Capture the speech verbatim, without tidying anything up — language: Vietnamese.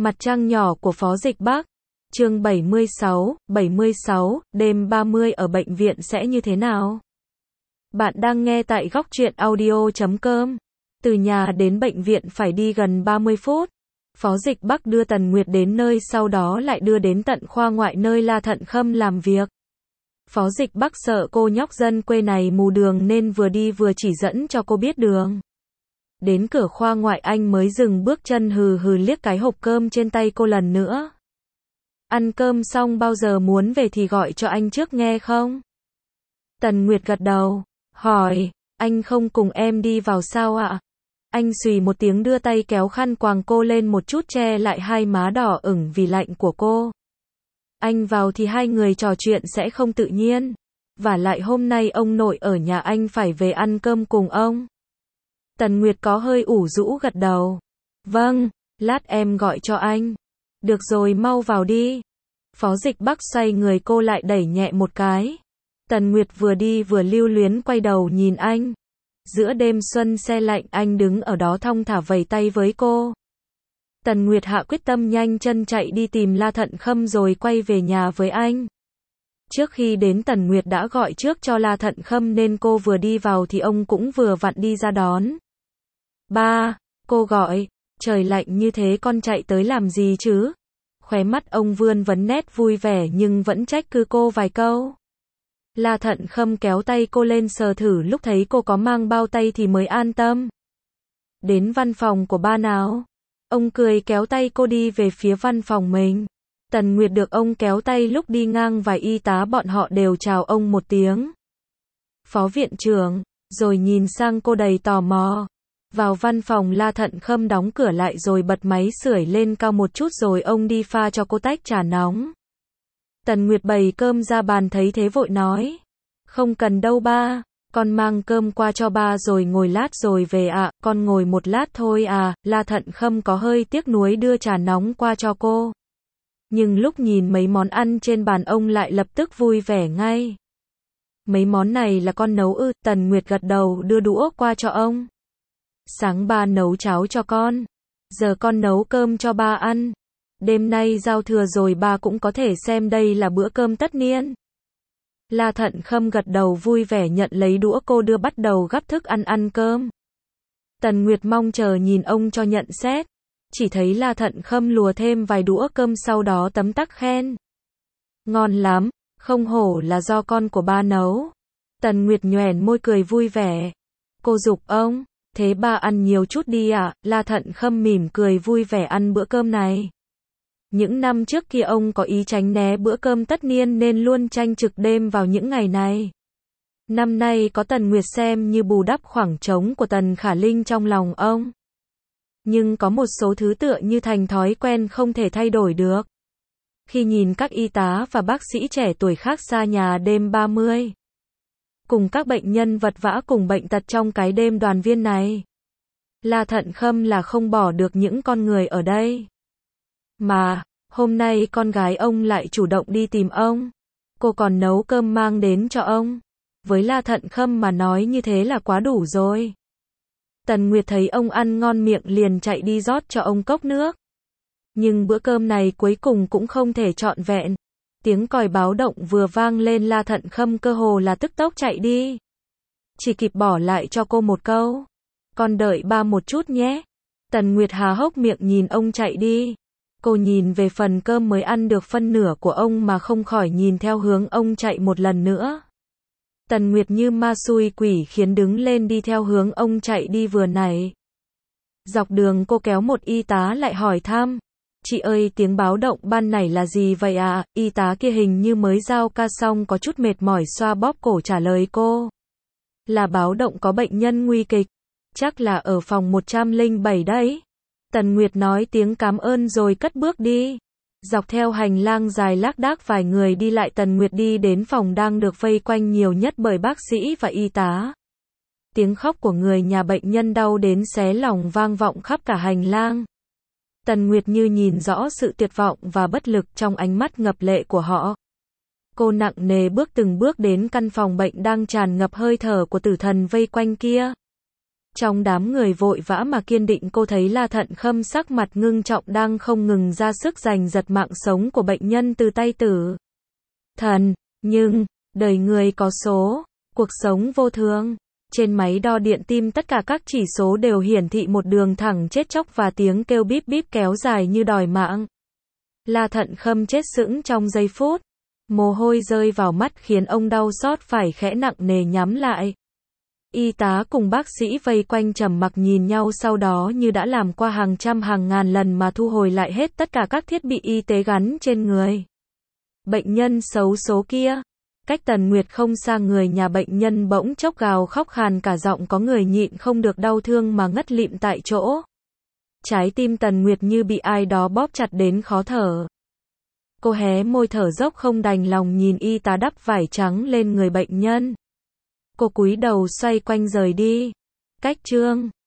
Mặt trăng nhỏ của Phó Dịch Bắc. Chương bảy mươi sáu, bảy mươi sáu, đêm ba mươi ở bệnh viện sẽ như thế nào? Bạn đang nghe tại góc truyện audio chấm com. Từ nhà đến bệnh viện phải đi gần ba mươi phút. Phó Dịch Bắc đưa Tần Nguyệt đến nơi, sau đó lại đưa đến tận khoa ngoại nơi La Thận Khâm làm việc. Phó Dịch Bắc sợ cô nhóc dân quê này mù đường nên vừa đi vừa chỉ dẫn cho cô biết đường. Đến cửa khoa ngoại anh mới dừng bước chân, hừ hừ liếc cái hộp cơm trên tay cô lần nữa. Ăn cơm xong bao giờ muốn về thì gọi cho anh trước nghe không? Tần Nguyệt gật đầu, hỏi, anh không cùng em đi vào sao ạ? Anh xùy một tiếng đưa tay kéo khăn quàng cô lên một chút che lại hai má đỏ ửng vì lạnh của cô. Anh vào thì hai người trò chuyện sẽ không tự nhiên. Vả lại hôm nay ông nội ở nhà anh phải về ăn cơm cùng ông. Tần Nguyệt có hơi ủ rũ gật đầu. Vâng, lát em gọi cho anh. Được rồi, mau vào đi. Phó Dịch Bắc xoay người cô lại đẩy nhẹ một cái. Tần Nguyệt vừa đi vừa lưu luyến quay đầu nhìn anh. Giữa đêm xuân se lạnh anh đứng ở đó thong thả vẫy tay với cô. Tần Nguyệt hạ quyết tâm nhanh chân chạy đi tìm La Thận Khâm rồi quay về nhà với anh. Trước khi đến Tần Nguyệt đã gọi trước cho La Thận Khâm nên cô vừa đi vào thì ông cũng vừa vặn đi ra đón. Ba, cô gọi, trời lạnh như thế con chạy tới làm gì chứ? Khóe mắt ông vươn vấn nét vui vẻ nhưng vẫn trách cứ cô vài câu. La Thận Khâm kéo tay cô lên sờ thử, lúc thấy cô có mang bao tay thì mới an tâm. Đến văn phòng của ba nào? Ông cười kéo tay cô đi về phía văn phòng mình. Tần Nguyệt được ông kéo tay, lúc đi ngang vài y tá bọn họ đều chào ông một tiếng. Phó viện trưởng, rồi nhìn sang cô đầy tò mò. Vào văn phòng, La Thận Khâm đóng cửa lại rồi bật máy sưởi lên cao một chút rồi ông đi pha cho cô tách trà nóng. Tần Nguyệt bày cơm ra bàn thấy thế vội nói. Không cần đâu ba, con mang cơm qua cho ba rồi ngồi lát rồi về ạ, à, con ngồi một lát thôi à. La Thận Khâm có hơi tiếc nuối đưa trà nóng qua cho cô. Nhưng lúc nhìn mấy món ăn trên bàn ông lại lập tức vui vẻ ngay. Mấy món này là con nấu ư? Tần Nguyệt gật đầu đưa đũa qua cho ông. Sáng ba nấu cháo cho con, giờ con nấu cơm cho ba ăn. Đêm nay giao thừa rồi ba cũng có thể xem đây là bữa cơm tất niên. La Thận Khâm gật đầu vui vẻ nhận lấy đũa cô đưa, bắt đầu gắp thức ăn ăn cơm. Tần Nguyệt mong chờ nhìn ông cho nhận xét. Chỉ thấy La Thận Khâm lùa thêm vài đũa cơm sau đó tấm tắc khen. Ngon lắm, không hổ là do con của ba nấu. Tần Nguyệt nhoẻn môi cười vui vẻ. Cô giục ông, thế ba ăn nhiều chút đi ạ. À? La Thận Khâm mỉm cười vui vẻ ăn bữa cơm này. Những năm trước kia ông có ý tránh né bữa cơm tất niên nên luôn tranh trực đêm vào những ngày này. Năm nay có Tần Nguyệt xem như bù đắp khoảng trống của Tần Khả Linh trong lòng ông. Nhưng có một số thứ tựa như thành thói quen không thể thay đổi được. Khi nhìn các y tá và bác sĩ trẻ tuổi khác xa nhà đêm ba mươi, cùng các bệnh nhân vật vã cùng bệnh tật trong cái đêm đoàn viên này, La Thận Khâm là không bỏ được những con người ở đây. Mà, hôm nay con gái ông lại chủ động đi tìm ông. Cô còn nấu cơm mang đến cho ông. Với La Thận Khâm mà nói như thế là quá đủ rồi. Tần Nguyệt thấy ông ăn ngon miệng liền chạy đi rót cho ông cốc nước. Nhưng bữa cơm này cuối cùng cũng không thể trọn vẹn. Tiếng còi báo động vừa vang lên, La Thận Khâm cơ hồ là tức tốc chạy đi. Chỉ kịp bỏ lại cho cô một câu. Con đợi ba một chút nhé. Tần Nguyệt há hốc miệng nhìn ông chạy đi. Cô nhìn về phần cơm mới ăn được phân nửa của ông mà không khỏi nhìn theo hướng ông chạy một lần nữa. Tần Nguyệt như ma xui quỷ khiến đứng lên đi theo hướng ông chạy đi vừa nãy. Dọc đường cô kéo một y tá lại hỏi thăm. Chị ơi, tiếng báo động ban nãy là gì vậy ạ? À? Y tá kia hình như mới giao ca xong có chút mệt mỏi xoa bóp cổ trả lời cô. Là báo động có bệnh nhân nguy kịch. Chắc là ở phòng một trăm lẻ bảy đấy. Tần Nguyệt nói tiếng cảm ơn rồi cất bước đi. Dọc theo hành lang dài lác đác vài người đi lại, Tần Nguyệt đi đến phòng đang được vây quanh nhiều nhất bởi bác sĩ và y tá. Tiếng khóc của người nhà bệnh nhân đau đến xé lòng vang vọng khắp cả hành lang. Tần Nguyệt như nhìn rõ sự tuyệt vọng và bất lực trong ánh mắt ngập lệ của họ. Cô nặng nề bước từng bước đến căn phòng bệnh đang tràn ngập hơi thở của tử thần vây quanh kia. Trong đám người vội vã mà kiên định cô thấy La Thận Khâm sắc mặt ngưng trọng đang không ngừng ra sức giành giật mạng sống của bệnh nhân từ tay tử thần. Nhưng, đời người có số, cuộc sống vô thường. Trên máy đo điện tim tất cả các chỉ số đều hiển thị một đường thẳng chết chóc và tiếng kêu bíp bíp kéo dài như đòi mạng. La Thận Khâm chết sững trong giây phút. Mồ hôi rơi vào mắt khiến ông đau xót phải khẽ nặng nề nhắm lại. Y tá cùng bác sĩ vây quanh trầm mặc nhìn nhau, sau đó như đã làm qua hàng trăm hàng ngàn lần mà thu hồi lại hết tất cả các thiết bị y tế gắn trên người bệnh nhân xấu số kia. Cách Tần Nguyệt không xa, người nhà bệnh nhân bỗng chốc gào khóc khàn cả giọng, có người nhịn không được đau thương mà ngất lịm tại chỗ. Trái tim Tần Nguyệt như bị ai đó bóp chặt đến khó thở. Cô hé môi thở dốc không đành lòng nhìn y tá đắp vải trắng lên người bệnh nhân. Cô cúi đầu xoay quanh rời đi. Cách chương